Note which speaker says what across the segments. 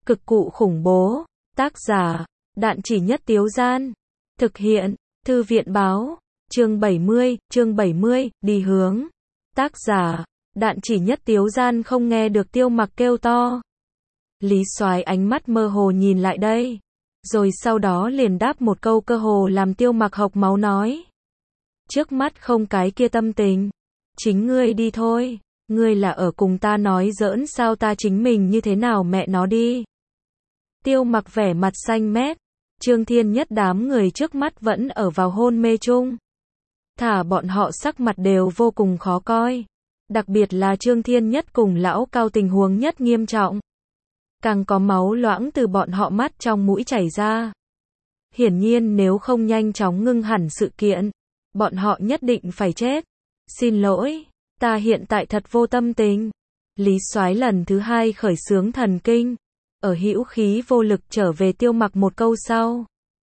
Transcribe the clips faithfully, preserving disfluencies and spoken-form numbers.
Speaker 1: Cực cụ khủng bố. Tác giả, Đạn Chỉ Nhất Tiếu Gian. Thực hiện, Thư viện báo. Chương bảy mươi, chương bảy mươi, đi hướng. Tác giả, Đạn Chỉ Nhất Tiếu Gian. Không nghe được Tiêu Mặc kêu to. Lý Soái ánh mắt mơ hồ nhìn lại đây, rồi sau đó liền đáp một câu cơ hồ làm Tiêu Mặc hộc máu nói. Trước mắt không cái kia tâm tình. Chính ngươi đi thôi. Ngươi là ở cùng ta nói giỡn sao, ta chính mình như thế nào mẹ nó đi. Tiêu Mặc vẻ mặt xanh mét. Trương Thiên Nhất đám người trước mắt vẫn ở vào hôn mê chung. Thả bọn họ sắc mặt đều vô cùng khó coi. Đặc biệt là Trương Thiên Nhất cùng lão Cao tình huống nhất nghiêm trọng. Càng có máu loãng từ bọn họ mắt trong mũi chảy ra. Hiển nhiên nếu không nhanh chóng ngưng hẳn sự kiện, bọn họ nhất định phải chết. Xin lỗi, ta hiện tại thật vô tâm tình. Lý Soái lần thứ hai khởi xướng thần kinh, ở hữu khí vô lực trở về Tiêu Mặc một câu sau.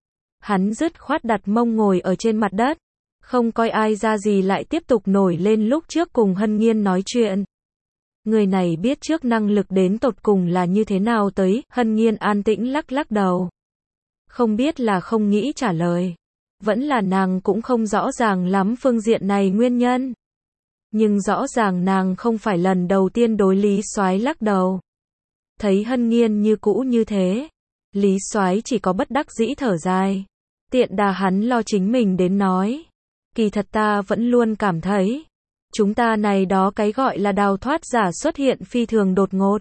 Speaker 1: Hắn dứt khoát đặt mông ngồi ở trên mặt đất, không coi ai ra gì lại tiếp tục nổi lên lúc trước cùng Hân Nhiên nói chuyện. Người này biết trước năng lực đến tột cùng là như thế nào tới. Hân Nhiên an tĩnh lắc lắc đầu. Không biết là không nghĩ trả lời, vẫn là nàng cũng không rõ ràng lắm phương diện này nguyên nhân. Nhưng rõ ràng nàng không phải lần đầu tiên đối Lý Soái lắc đầu. Thấy Hân Nhiên như cũ như thế, Lý Soái chỉ có bất đắc dĩ thở dài. Tiện đà hắn lo chính mình đến nói. Kỳ thật ta vẫn luôn cảm thấy, chúng ta này đó cái gọi là đào thoát giả xuất hiện phi thường đột ngột.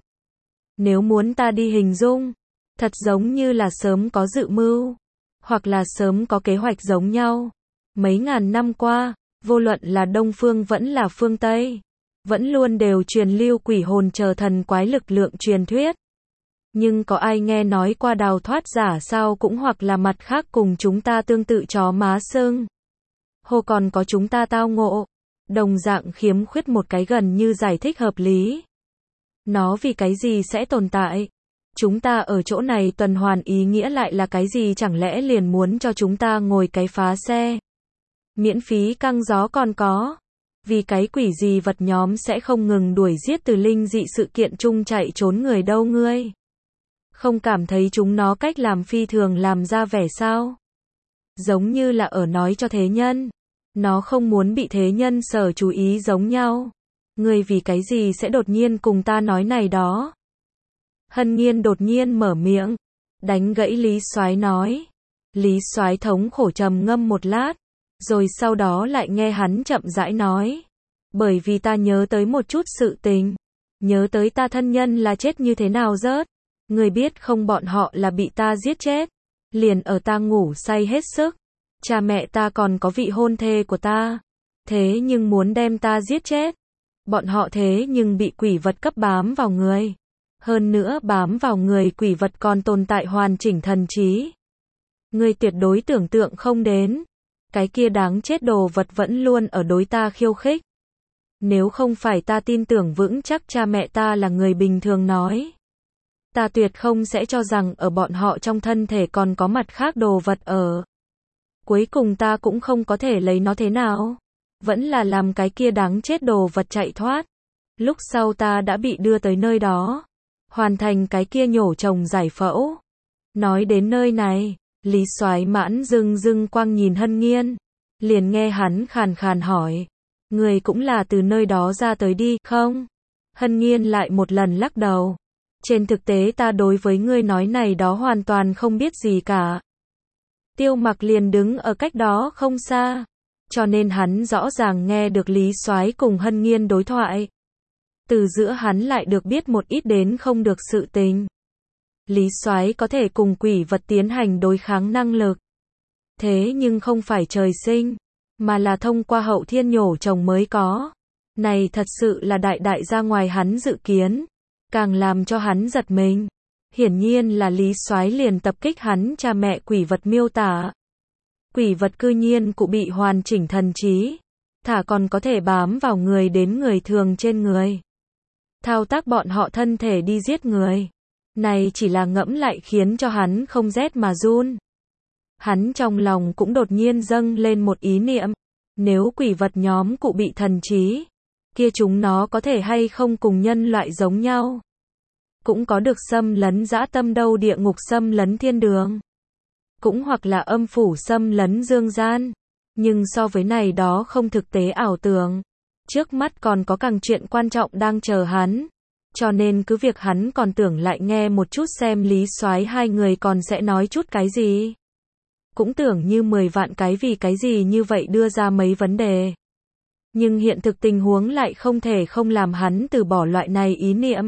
Speaker 1: Nếu muốn ta đi hình dung, thật giống như là sớm có dự mưu, hoặc là sớm có kế hoạch giống nhau. Mấy ngàn năm qua, vô luận là Đông Phương vẫn là phương Tây, vẫn luôn đều truyền lưu quỷ hồn chờ thần quái lực lượng truyền thuyết. Nhưng có ai nghe nói qua đào thoát giả sao, cũng hoặc là mặt khác cùng chúng ta tương tự chó má sưng. Hồ còn có chúng ta tao ngộ, đồng dạng khiếm khuyết một cái gần như giải thích hợp lý. Nó vì cái gì sẽ tồn tại? Chúng ta ở chỗ này tuần hoàn ý nghĩa lại là cái gì? Chẳng lẽ liền muốn cho chúng ta ngồi cái phá xe? Miễn phí căng gió còn có. Vì cái quỷ gì vật nhóm sẽ không ngừng đuổi giết từ linh dị sự kiện chung chạy trốn người đâu ngươi? Không cảm thấy chúng nó cách làm phi thường làm ra vẻ sao? Giống như là ở nói cho thế nhân. Nó không muốn bị thế nhân sở chú ý giống nhau. Ngươi vì cái gì sẽ đột nhiên cùng ta nói này đó? Hân Nhiên đột nhiên mở miệng, đánh gãy Lý Soái nói. Lý Soái thống khổ trầm ngâm một lát, rồi sau đó lại nghe hắn chậm rãi nói. Bởi vì ta nhớ tới một chút sự tình. Nhớ tới ta thân nhân là chết như thế nào rớt. Ngươi biết không, bọn họ là bị ta giết chết. Liền ở ta ngủ say hết sức. Cha mẹ ta còn có vị hôn thê của ta. Thế nhưng muốn đem ta giết chết. Bọn họ thế nhưng bị quỷ vật cấp bám vào người. Hơn nữa bám vào người quỷ vật còn tồn tại hoàn chỉnh thần trí. Ngươi tuyệt đối tưởng tượng không đến. Cái kia đáng chết đồ vật vẫn luôn ở đối ta khiêu khích. Nếu không phải ta tin tưởng vững chắc cha mẹ ta là người bình thường nói, ta tuyệt không sẽ cho rằng ở bọn họ trong thân thể còn có mặt khác đồ vật ở. Cuối cùng ta cũng không có thể lấy nó thế nào. Vẫn là làm cái kia đáng chết đồ vật chạy thoát. Lúc sau ta đã bị đưa tới nơi đó. Hoàn thành cái kia nhổ trồng giải phẫu. Nói đến nơi này, Lý Soái mãn dưng dưng quang nhìn Hân Nhiên. Liền nghe hắn khàn khàn hỏi. Người cũng là từ nơi đó ra tới đi, không? Hân Nhiên lại một lần lắc đầu. Trên thực tế ta đối với ngươi nói này đó hoàn toàn không biết gì cả. Tiêu Mặc liền đứng ở cách đó không xa. Cho nên hắn rõ ràng nghe được Lý Soái cùng Hân Nhiên đối thoại. Từ giữa hắn lại được biết một ít đến không được sự tình. Lý Soái có thể cùng quỷ vật tiến hành đối kháng năng lực. Thế nhưng không phải trời sinh, mà là thông qua hậu thiên nhổ trồng mới có. Này thật sự là đại đại ra ngoài hắn dự kiến. Càng làm cho hắn giật mình. Hiển nhiên là Lý Soái liền tập kích hắn cha mẹ quỷ vật miêu tả. Quỷ vật cư nhiên cụ bị hoàn chỉnh thần trí. Thả còn có thể bám vào người đến người thường trên người. Thao tác bọn họ thân thể đi giết người. Này chỉ là ngẫm lại khiến cho hắn không rét mà run. Hắn trong lòng cũng đột nhiên dâng lên một ý niệm. Nếu quỷ vật nhóm cụ bị thần trí, kia chúng nó có thể hay không cùng nhân loại giống nhau? cũng có được xâm lấn dã tâm đâu, địa ngục xâm lấn thiên đường, cũng hoặc là âm phủ xâm lấn dương gian. Nhưng so với này đó không thực tế ảo tưởng, trước mắt còn có càng chuyện quan trọng đang chờ hắn. Cho nên cứ việc hắn còn tưởng lại nghe một chút xem Lý Soái hai người còn sẽ nói chút cái gì. Cũng tưởng như mười vạn cái vì cái gì như vậy đưa ra mấy vấn đề. Nhưng hiện thực tình huống lại không thể không làm hắn từ bỏ loại này ý niệm.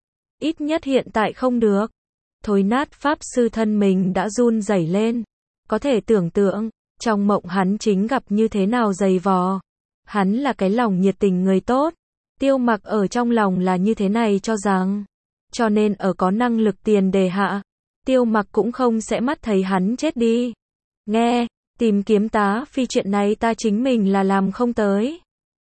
Speaker 1: Ít nhất hiện tại không được. Thối nát pháp sư thân mình đã run rẩy lên. Có thể tưởng tượng, trong mộng hắn chính gặp như thế nào dày vò. Hắn là cái lòng nhiệt tình người tốt. Tiêu Mặc ở trong lòng là như thế này cho rằng. Cho nên ở có năng lực tiền đề hạ, Tiêu Mặc cũng không sẽ mắt thấy hắn chết đi. Nghe, tìm kiếm tá phi chuyện này ta chính mình là làm không tới.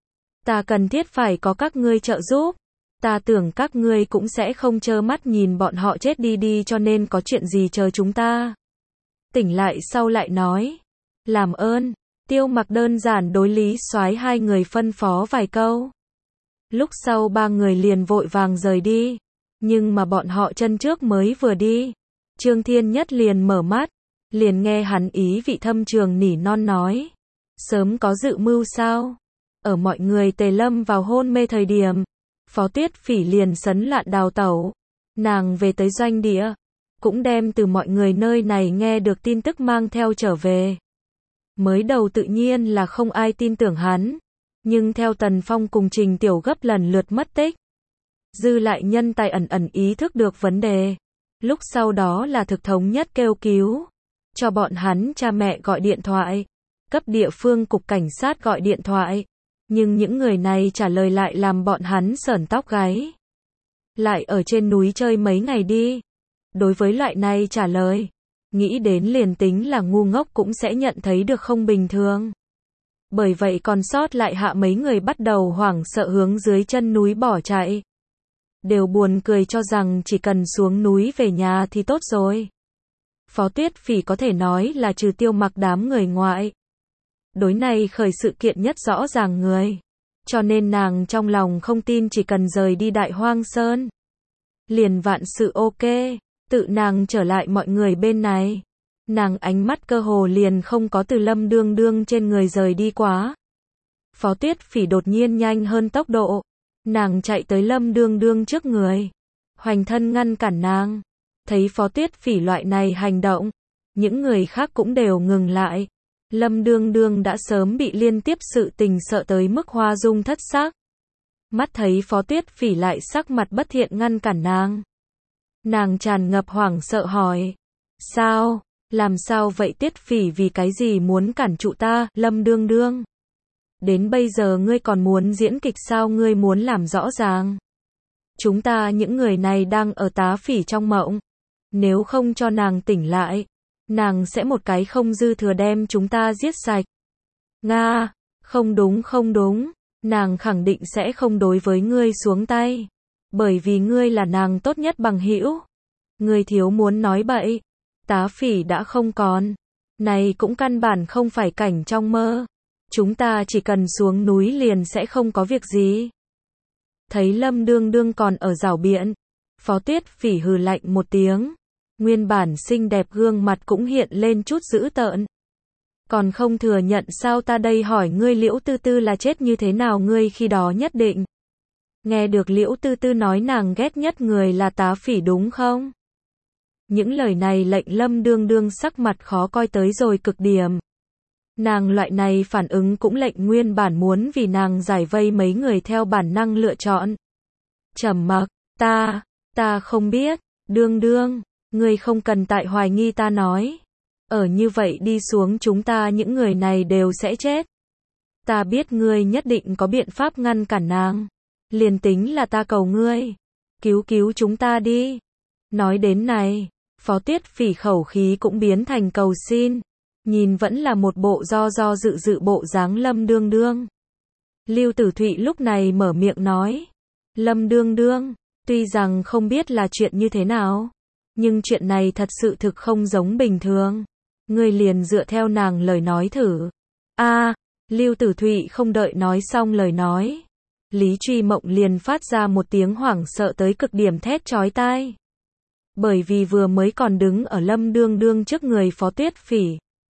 Speaker 1: Ta cần thiết phải có các ngươi trợ giúp. Ta tưởng các ngươi cũng sẽ không trơ mắt nhìn bọn họ chết đi đi, cho nên có chuyện gì chờ chúng ta. Tỉnh lại sau lại nói. Làm ơn. Tiêu Mặc đơn giản đối Lý Soái hai người phân phó vài câu. Lúc sau ba người liền vội vàng rời đi. Nhưng mà bọn họ chân trước mới vừa đi, Trương Thiên Nhất liền mở mắt. Liền nghe hắn ý vị thâm trường nỉ non nói. Sớm có dự mưu sao? Ở mọi người tề lâm vào hôn mê thời điểm, Phó Tuyết Phỉ liền sấn loạn đào tẩu. Nàng về tới doanh địa, cũng đem từ mọi người nơi này nghe được tin tức mang theo trở về. Mới đầu tự nhiên là không ai tin tưởng hắn. Nhưng theo Tần Phong cùng Trình Tiểu Gấp lần lượt mất tích, dư lại nhân tài ẩn ẩn ý thức được vấn đề. Lúc sau đó là thực thống nhất kêu cứu. Cho bọn hắn cha mẹ gọi điện thoại, cấp địa phương cục cảnh sát gọi điện thoại. Nhưng những người này trả lời lại làm bọn hắn sởn tóc gáy. Lại ở trên núi chơi mấy ngày đi. Đối với loại này trả lời, nghĩ đến liền tính là ngu ngốc cũng sẽ nhận thấy được không bình thường. Bởi vậy còn sót lại hạ mấy người bắt đầu hoảng sợ hướng dưới chân núi bỏ chạy. Đều buồn cười cho rằng chỉ cần xuống núi về nhà thì tốt rồi. Phó Tuyết Phỉ có thể nói là trừ Tiêu Mặc đám người ngoại, đối này khởi sự kiện nhất rõ ràng người. Cho nên nàng trong lòng không tin chỉ cần rời đi Đại Hoang Sơn, liền vạn sự ok, tự nàng trở lại mọi người bên này. Nàng ánh mắt cơ hồ liền không có từ Lâm Đương Đương trên người rời đi quá. Phó Tuyết Phỉ đột nhiên nhanh hơn tốc độ. Nàng chạy tới Lâm Đương Đương trước người. Hoành thân ngăn cản nàng. Thấy Phó Tuyết Phỉ loại này hành động, những người khác cũng đều ngừng lại. Lâm Đương Đương đã sớm bị liên tiếp sự tình sợ tới mức hoa dung thất sắc. Mắt thấy Phó Tuyết Phỉ lại sắc mặt bất thiện ngăn cản nàng. Nàng tràn ngập hoảng sợ hỏi. Sao? Làm sao vậy Tuyết Phỉ, vì cái gì muốn cản trụ ta, Lâm Đương Đương? Đến bây giờ ngươi còn muốn diễn kịch sao, ngươi muốn làm rõ ràng. Chúng ta những người này đang ở Tá Phỉ trong mộng. Nếu không cho nàng tỉnh lại, nàng sẽ một cái không dư thừa đem chúng ta giết sạch. Nga, không đúng không đúng, nàng khẳng định sẽ không đối với ngươi xuống tay. Bởi vì ngươi là nàng tốt nhất bằng hữu. Ngươi thiếu muốn nói bậy. Tá Phỉ đã không còn. Này cũng căn bản không phải cảnh trong mơ. Chúng ta chỉ cần xuống núi liền sẽ không có việc gì. Thấy Lâm Đương Đương còn ở rảo biện, Phó Tuyết Phỉ hừ lạnh một tiếng. Nguyên bản xinh đẹp gương mặt cũng hiện lên chút dữ tợn. Còn không thừa nhận sao, ta đây hỏi ngươi Liễu Tư Tư là chết như thế nào, ngươi khi đó nhất định. Nghe được Liễu Tư Tư nói nàng ghét nhất người là Tá Phỉ đúng không? Những lời này lệnh Lâm Đương Đương sắc mặt khó coi tới rồi cực điểm. Nàng loại này phản ứng cũng lệnh nguyên bản muốn vì nàng giải vây mấy người theo bản năng lựa chọn. Trầm mặc, ta, ta không biết, Đương Đương, ngươi không cần tại hoài nghi ta nói. Ở như vậy đi xuống chúng ta những người này đều sẽ chết. Ta biết ngươi nhất định có biện pháp ngăn cản nàng. Liền tính là ta cầu ngươi, cứu cứu chúng ta đi. Nói đến này, Phó Tuyết Phỉ khẩu khí cũng biến thành cầu xin. Nhìn vẫn là một bộ do do dự dự bộ dáng Lâm Đương Đương. Lưu Tử Thụy lúc này mở miệng nói. Lâm Đương Đương, tuy rằng không biết là chuyện như thế nào, nhưng chuyện này thật sự thực không giống bình thường. Ngươi liền dựa theo nàng lời nói thử. A, à, Lưu Tử Thụy không đợi nói xong lời nói, Lý Truy Mộng liền phát ra một tiếng hoảng sợ tới cực điểm thét chói tai. Bởi vì vừa mới còn đứng ở Lâm Đương Đương trước người Phó Tuyết Phỉ.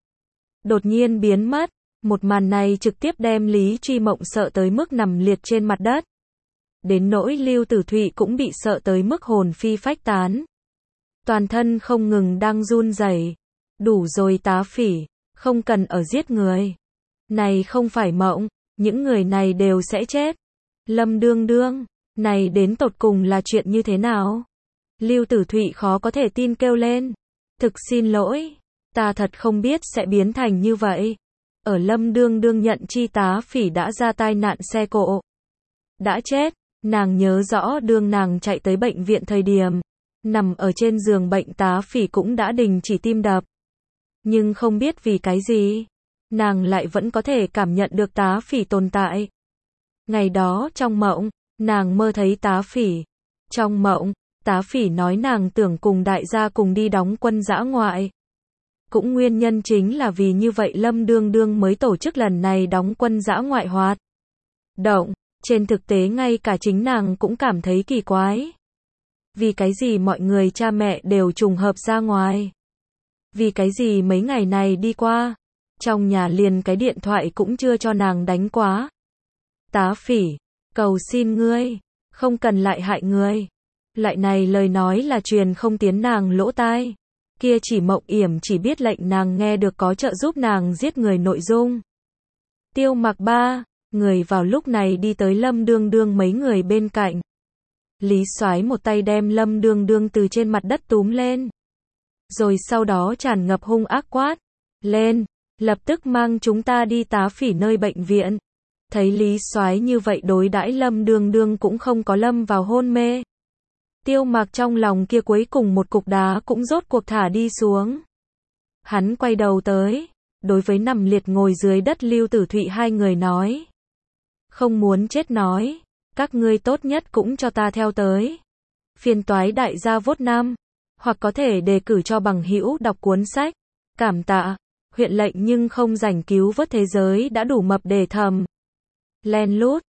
Speaker 1: Đột nhiên biến mất, một màn này trực tiếp đem Lý Truy Mộng sợ tới mức nằm liệt trên mặt đất. Đến nỗi Lưu Tử Thụy cũng bị sợ tới mức hồn phi phách tán. Toàn thân không ngừng đang run rẩy. Đủ rồi Tá Phỉ, không cần ở giết người. Này không phải mộng, những người này đều sẽ chết. Lâm Đương Đương, này đến tột cùng là chuyện như thế nào? Lưu Tử Thụy khó có thể tin kêu lên. Thực xin lỗi, ta thật không biết sẽ biến thành như vậy. Ở Lâm Đương Đương nhận chi Tá Phỉ đã ra tai nạn xe cộ. Đã chết, nàng nhớ rõ đương nàng chạy tới bệnh viện thời điểm. Nằm ở trên giường bệnh Tá Phỉ cũng đã đình chỉ tim đập. Nhưng không biết vì cái gì, nàng lại vẫn có thể cảm nhận được Tá Phỉ tồn tại. Ngày đó trong mộng, nàng mơ thấy Tá Phỉ. Trong mộng, Tá Phỉ nói nàng tưởng cùng đại gia cùng đi đóng quân dã ngoại. Cũng nguyên nhân chính là vì như vậy Lâm Đương Đương mới tổ chức lần này đóng quân dã ngoại hoạt động. Trên thực tế ngay cả chính nàng cũng cảm thấy kỳ quái. Vì cái gì mọi người cha mẹ đều trùng hợp ra ngoài? Vì cái gì mấy ngày này đi qua, trong nhà liền cái điện thoại cũng chưa cho nàng đánh quá. Tá Phỉ, cầu xin ngươi, không cần lại hại người. Lại này lời nói là truyền không tiến nàng lỗ tai. Kia chỉ Mộng Yểm chỉ biết lệnh nàng nghe được có trợ giúp nàng giết người nội dung. Tiêu Mặc Ba, người vào lúc này đi tới Lâm Đương Đương mấy người bên cạnh. Lý Soái một tay đem Lâm Đương Đương từ trên mặt đất túm lên. Rồi sau đó tràn ngập hung ác quát. Lên, lập tức mang chúng ta đi Tá Phỉ nơi bệnh viện. Thấy Lý Soái như vậy đối đãi Lâm Đương Đương cũng không có lâm vào hôn mê. Tiêu Mặc trong lòng kia cuối cùng một cục đá cũng rốt cuộc thả đi xuống. Hắn quay đầu tới, đối với nằm liệt ngồi dưới đất Lưu Tử Thụy hai người nói. Không muốn chết nói, các ngươi tốt nhất cũng cho ta theo tới. Phiền toái đại gia Vốt Nam, hoặc có thể đề cử cho bằng hữu đọc cuốn sách. Cảm tạ, huyện lệnh nhưng không rảnh cứu vớt thế giới đã đủ mập để thầm. Len lút.